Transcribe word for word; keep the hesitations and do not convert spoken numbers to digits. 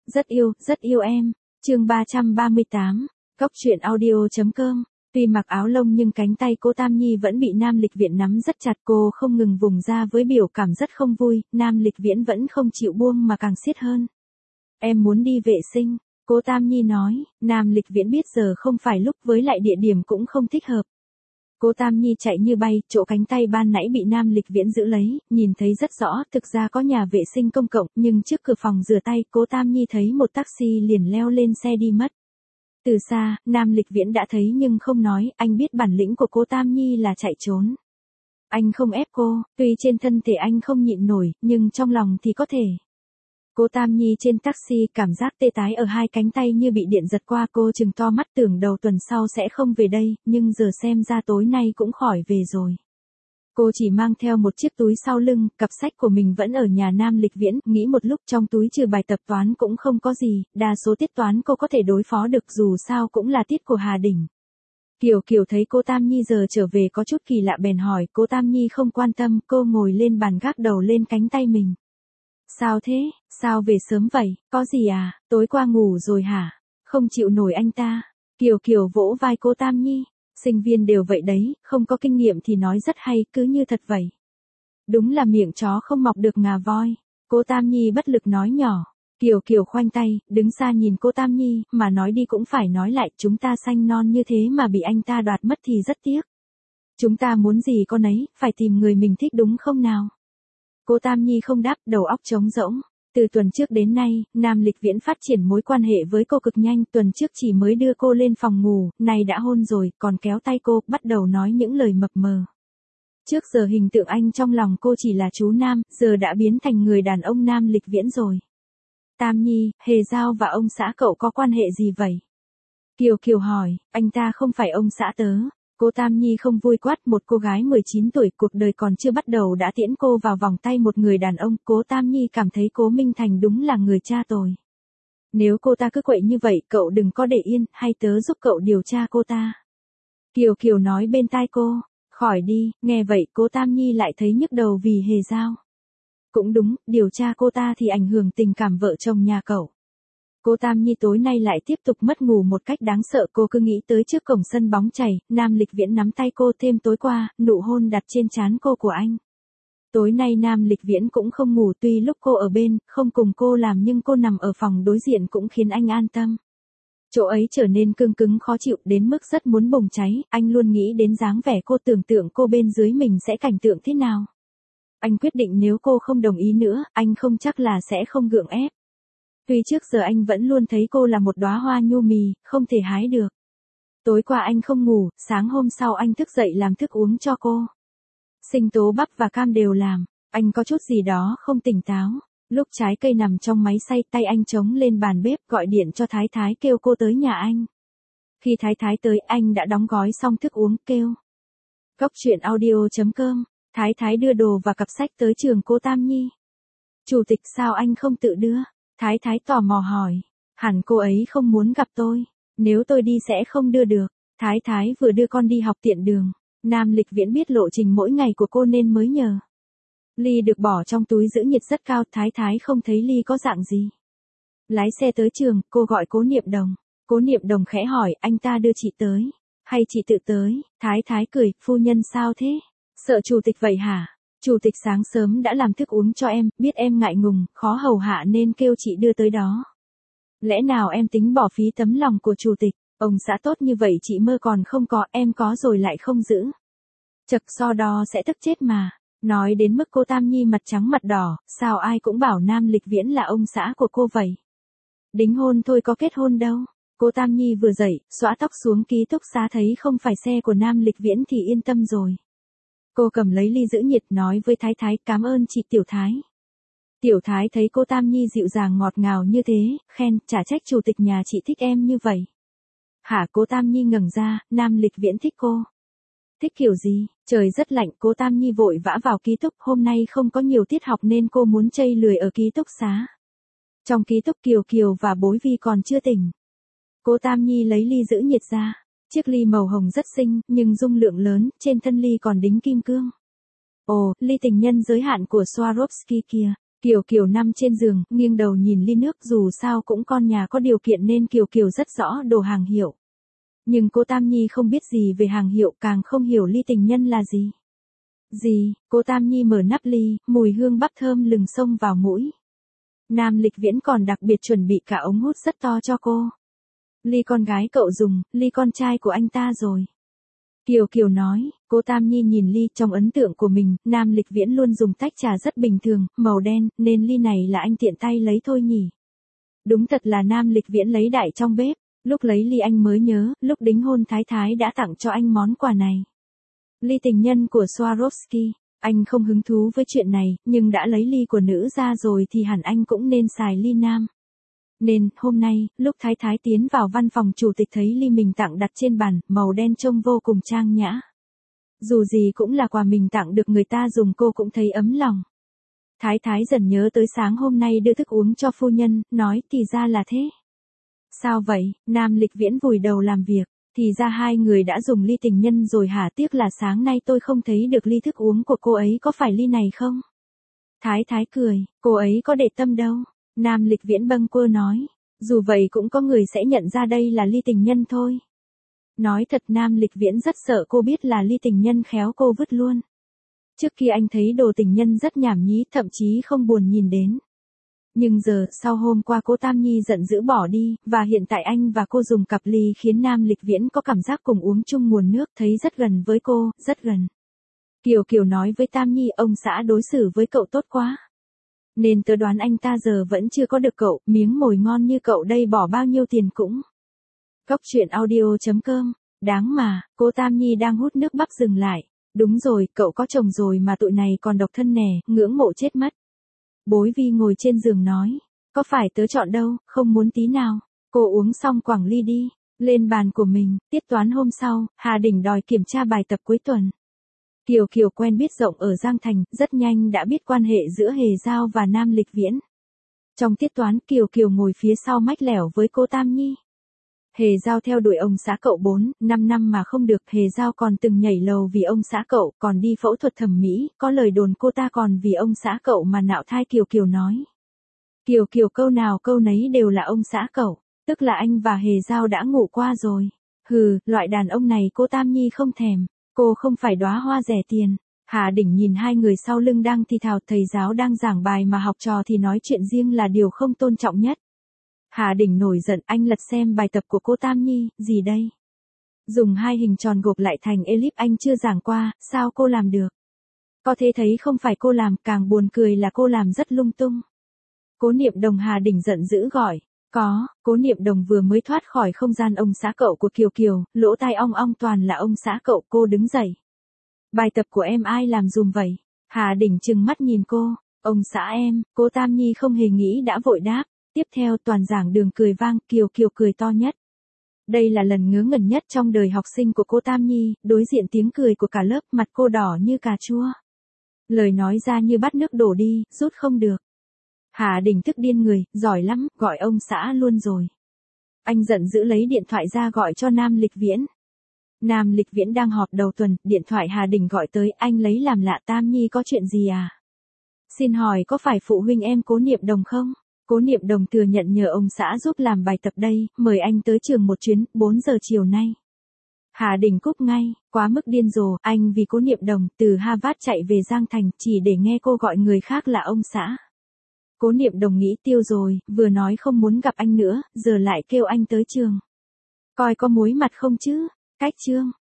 Rất yêu, rất yêu em. Chương ba trăm ba mươi tám. Cốc truyện audio chấm com. Tuy mặc áo lông nhưng cánh tay cô Tam Nhi vẫn bị Nam Lịch Viễn nắm rất chặt, cô không ngừng vùng ra với biểu cảm rất không vui, Nam Lịch Viễn vẫn không chịu buông mà càng siết hơn. Em muốn đi vệ sinh, cô Tam Nhi nói, Nam Lịch Viễn biết giờ không phải lúc với lại địa điểm cũng không thích hợp. Cô Tam Nhi chạy như bay, chỗ cánh tay ban nãy bị Nam Lịch Viễn giữ lấy, nhìn thấy rất rõ, thực ra có nhà vệ sinh công cộng, nhưng trước cửa phòng rửa tay, cô Tam Nhi thấy một taxi liền leo lên xe đi mất. Từ xa, Nam Lịch Viễn đã thấy nhưng không nói, anh biết bản lĩnh của cô Tam Nhi là chạy trốn. Anh không ép cô, tuy trên thân thể anh không nhịn nổi, nhưng trong lòng thì có thể. Cô Tam Nhi trên taxi cảm giác tê tái ở hai cánh tay như bị điện giật qua, cô trừng to mắt tưởng đầu tuần sau sẽ không về đây, nhưng giờ xem ra tối nay cũng khỏi về rồi. Cô chỉ mang theo một chiếc túi sau lưng, cặp sách của mình vẫn ở nhà Nam Lịch Viễn, nghĩ một lúc trong túi trừ bài tập toán cũng không có gì, đa số tiết toán cô có thể đối phó được dù sao cũng là tiết của Hà Đỉnh. Kiều Kiều thấy cô Tam Nhi giờ trở về có chút kỳ lạ bèn hỏi, cô Tam Nhi không quan tâm, cô ngồi lên bàn gác đầu lên cánh tay mình. Sao thế, sao về sớm vậy, có gì à, tối qua ngủ rồi hả, không chịu nổi anh ta. Kiều Kiều vỗ vai cô Tam Nhi, sinh viên đều vậy đấy, không có kinh nghiệm thì nói rất hay, cứ như thật vậy. Đúng là miệng chó không mọc được ngà voi, cô Tam Nhi bất lực nói nhỏ. Kiều Kiều khoanh tay, đứng xa nhìn cô Tam Nhi, mà nói đi cũng phải nói lại, chúng ta xanh non như thế mà bị anh ta đoạt mất thì rất tiếc. Chúng ta muốn gì con ấy, phải tìm người mình thích đúng không nào? Cô Tam Nhi không đáp, đầu óc trống rỗng. Từ tuần trước đến nay, Nam Lịch Viễn phát triển mối quan hệ với cô cực nhanh, tuần trước chỉ mới đưa cô lên phòng ngủ, nay đã hôn rồi, còn kéo tay cô, bắt đầu nói những lời mập mờ. Trước giờ hình tượng anh trong lòng cô chỉ là chú Nam, giờ đã biến thành người đàn ông Nam Lịch Viễn rồi. Tam Nhi, Hề Giao và ông xã cậu có quan hệ gì vậy? Kiều Kiều hỏi, anh ta không phải ông xã tớ. Cô Tam Nhi không vui quát, một cô gái mười chín tuổi cuộc đời còn chưa bắt đầu đã tiễn cô vào vòng tay một người đàn ông, cô Tam Nhi cảm thấy Cố Minh Thành đúng là người cha tồi. Nếu cô ta cứ quậy như vậy, cậu đừng có để yên, hay tớ giúp cậu điều tra cô ta. Kiều Kiều nói bên tai cô, khỏi đi, nghe vậy cô Tam Nhi lại thấy nhức đầu vì Hề Giao. Cũng đúng, điều tra cô ta thì ảnh hưởng tình cảm vợ chồng nhà cậu. Cô Tam Nhi tối nay lại tiếp tục mất ngủ một cách đáng sợ, cô cứ nghĩ tới trước cổng sân bóng chảy, Nam Lịch Viễn nắm tay cô, thêm tối qua, nụ hôn đặt trên trán cô của anh. Tối nay Nam Lịch Viễn cũng không ngủ, tuy lúc cô ở bên, không cùng cô làm nhưng cô nằm ở phòng đối diện cũng khiến anh an tâm. Chỗ ấy trở nên cương cứng khó chịu đến mức rất muốn bùng cháy, anh luôn nghĩ đến dáng vẻ cô, tưởng tượng cô bên dưới mình sẽ cảnh tượng thế nào. Anh quyết định nếu cô không đồng ý nữa, anh không chắc là sẽ không gượng ép. Tuy trước giờ anh vẫn luôn thấy cô là một đóa hoa nhu mì, không thể hái được. Tối qua anh không ngủ, sáng hôm sau anh thức dậy làm thức uống cho cô. Sinh tố bắp và cam đều làm, anh có chút gì đó không tỉnh táo. Lúc trái cây nằm trong máy xay, tay anh chống lên bàn bếp gọi điện cho Thái Thái kêu cô tới nhà anh. Khi Thái Thái tới, anh đã đóng gói xong thức uống, kêu. Cốc truyện audio chấm com, Thái Thái đưa đồ và cặp sách tới trường cô Tam Nhi. Chủ tịch sao anh không tự đưa? Thái Thái tò mò hỏi, hẳn cô ấy không muốn gặp tôi, nếu tôi đi sẽ không đưa được. Thái Thái vừa đưa con đi học tiện đường, Nam Lịch Viễn biết lộ trình mỗi ngày của cô nên mới nhờ. Ly được bỏ trong túi giữ nhiệt rất cao, Thái Thái không thấy ly có dạng gì. Lái xe tới trường, cô gọi Cố Niệm Đồng. Cố Niệm Đồng khẽ hỏi, anh ta đưa chị tới, hay chị tự tới? Thái Thái cười, phu nhân sao thế? Sợ chủ tịch vậy hả? Chủ tịch sáng sớm đã làm thức uống cho em, biết em ngại ngùng, khó hầu hạ nên kêu chị đưa tới đó. Lẽ nào em tính bỏ phí tấm lòng của chủ tịch, ông xã tốt như vậy chị mơ còn không có, em có rồi lại không giữ. Chật so đo sẽ tức chết mà. Nói đến mức cô Tam Nhi mặt trắng mặt đỏ, sao ai cũng bảo Nam Lịch Viễn là ông xã của cô vậy. Đính hôn thôi có kết hôn đâu. Cô Tam Nhi vừa dậy, xõa tóc xuống ký túc xá thấy không phải xe của Nam Lịch Viễn thì yên tâm rồi. Cô cầm lấy ly giữ nhiệt nói với Thái Thái, cảm ơn chị Tiểu Thái. Tiểu Thái thấy cô Tam Nhi dịu dàng ngọt ngào như thế, khen, chả trách chủ tịch nhà chị thích em như vậy. Hả? Cô Tam Nhi ngẩng ra, Nam Lịch Viễn thích cô. Thích kiểu gì? Trời rất lạnh, cô Tam Nhi vội vã vào ký túc, hôm nay không có nhiều tiết học nên cô muốn chây lười ở ký túc xá. Trong ký túc Kiều Kiều và Bối Vi còn chưa tỉnh. Cô Tam Nhi lấy ly giữ nhiệt ra. Chiếc ly màu hồng rất xinh, nhưng dung lượng lớn, trên thân ly còn đính kim cương. Ồ, ly tình nhân giới hạn của Swarovski kia. Kiều Kiều nằm trên giường, nghiêng đầu nhìn ly nước, dù sao cũng con nhà có điều kiện nên Kiều Kiều rất rõ đồ hàng hiệu. Nhưng cô Tam Nhi không biết gì về hàng hiệu, càng không hiểu ly tình nhân là gì. Gì, cô Tam Nhi mở nắp ly, mùi hương bắp thơm lừng xông vào mũi. Nam Lịch Viễn còn đặc biệt chuẩn bị cả ống hút rất to cho cô. Ly con gái cậu dùng, ly con trai của anh ta rồi. Kiều Kiều nói, cô Tam Nhi nhìn ly, trong ấn tượng của mình, Nam Lịch Viễn luôn dùng tách trà rất bình thường, màu đen, nên ly này là anh tiện tay lấy thôi nhỉ. Đúng thật là Nam Lịch Viễn lấy đại trong bếp, lúc lấy ly anh mới nhớ, lúc đính hôn Thái Thái đã tặng cho anh món quà này. Ly tình nhân của Swarovski, anh không hứng thú với chuyện này, nhưng đã lấy ly của nữ ra rồi thì hẳn anh cũng nên xài ly nam. Nên, hôm nay, lúc Thái Thái tiến vào văn phòng chủ tịch thấy ly mình tặng đặt trên bàn, màu đen trông vô cùng trang nhã. Dù gì cũng là quà mình tặng được người ta dùng, cô cũng thấy ấm lòng. Thái Thái dần nhớ tới sáng hôm nay đưa thức uống cho phu nhân, nói thì ra là thế. Sao vậy, Nam Lịch Viễn vùi đầu làm việc, thì ra hai người đã dùng ly tình nhân rồi hả, tiếc là sáng nay tôi không thấy được ly thức uống của cô ấy, có phải ly này không? Thái Thái cười, cô ấy có để tâm đâu. Nam Lịch Viễn bâng quơ nói, dù vậy cũng có người sẽ nhận ra đây là ly tình nhân thôi. Nói thật Nam Lịch Viễn rất sợ cô biết là ly tình nhân, khéo cô vứt luôn. Trước kia anh thấy đồ tình nhân rất nhảm nhí, thậm chí không buồn nhìn đến. Nhưng giờ, sau hôm qua cô Tam Nhi giận dữ bỏ đi, và hiện tại anh và cô dùng cặp ly khiến Nam Lịch Viễn có cảm giác cùng uống chung nguồn nước, thấy rất gần với cô, rất gần. Kiều Kiều nói với Tam Nhi, ông xã đối xử với cậu tốt quá. Nên tớ đoán anh ta giờ vẫn chưa có được cậu, miếng mồi ngon như cậu đây bỏ bao nhiêu tiền cũng. Cốc truyện audio chấm com, đáng mà, cô Tam Nhi đang hút nước bắp dừng lại. Đúng rồi, cậu có chồng rồi mà tụi này còn độc thân nè, ngưỡng mộ chết mất. Bối Vi ngồi trên giường nói, có phải tớ chọn đâu, không muốn tí nào. Cô uống xong quẳng ly đi, lên bàn của mình, tiết toán hôm sau, Hà Đình đòi kiểm tra bài tập cuối tuần. Kiều Kiều quen biết rộng ở Giang Thành, rất nhanh đã biết quan hệ giữa Hề Giao và Nam Lịch Viễn. Trong tiết toán, Kiều Kiều ngồi phía sau mách lẻo với cô Tam Nhi. Hề Giao theo đuổi ông xã cậu bốn, năm năm mà không được, Hề Giao còn từng nhảy lầu vì ông xã cậu, còn đi phẫu thuật thẩm mỹ, có lời đồn cô ta còn vì ông xã cậu mà nạo thai. Kiều Kiều nói. Kiều Kiều câu nào câu nấy đều là ông xã cậu, tức là anh và Hề Giao đã ngủ qua rồi. Hừ, loại đàn ông này cô Tam Nhi không thèm, cô không phải đóa hoa rẻ tiền. Hà Đỉnh nhìn hai người sau lưng đang thì thào, thầy giáo đang giảng bài mà học trò thì nói chuyện riêng là điều không tôn trọng nhất. Hà Đỉnh nổi giận, anh lật xem bài tập của cô Tam Nhi, gì đây? Dùng hai hình tròn gộp lại thành elip anh chưa giảng qua, sao cô làm được? Có thể thấy không phải cô làm, càng buồn cười là cô làm rất lung tung. Cố Niệm Đồng. Hà Đỉnh giận dữ gọi. Có, Cố Niệm Đồng vừa mới thoát khỏi không gian ông xã cậu của Kiều Kiều, lỗ tai ong ong toàn là ông xã cậu. Cô đứng dậy. Bài tập của em ai làm dùm vậy? Hà Đỉnh trừng mắt nhìn cô. Ông xã em. Cô Tam Nhi không hề nghĩ đã vội đáp. Tiếp theo toàn giảng đường cười vang, Kiều Kiều cười to nhất. Đây là lần ngớ ngẩn nhất trong đời học sinh của cô Tam Nhi, đối diện tiếng cười của cả lớp, mặt cô đỏ như cà chua. Lời nói ra như bát nước đổ đi, rút không được. Hà Đình tức điên người, giỏi lắm, gọi ông xã luôn rồi. Anh giận dữ lấy điện thoại ra gọi cho Nam Lịch Viễn. Nam Lịch Viễn đang họp đầu tuần, điện thoại Hà Đình gọi tới, anh lấy làm lạ, Tam Nhi có chuyện gì à? Xin hỏi có phải phụ huynh em Cố Niệm Đồng không? Cố Niệm Đồng thừa nhận nhờ ông xã giúp làm bài tập đây, mời anh tới trường một chuyến, bốn giờ chiều nay. Hà Đình cúp ngay, quá mức điên rồ, anh vì Cố Niệm Đồng từ Harvard chạy về Giang Thành chỉ để nghe cô gọi người khác là ông xã. Cố Niệm Đồng nghĩ tiêu rồi, vừa nói không muốn gặp anh nữa, giờ lại kêu anh tới trường. Coi có mối mặt không chứ, cách chương.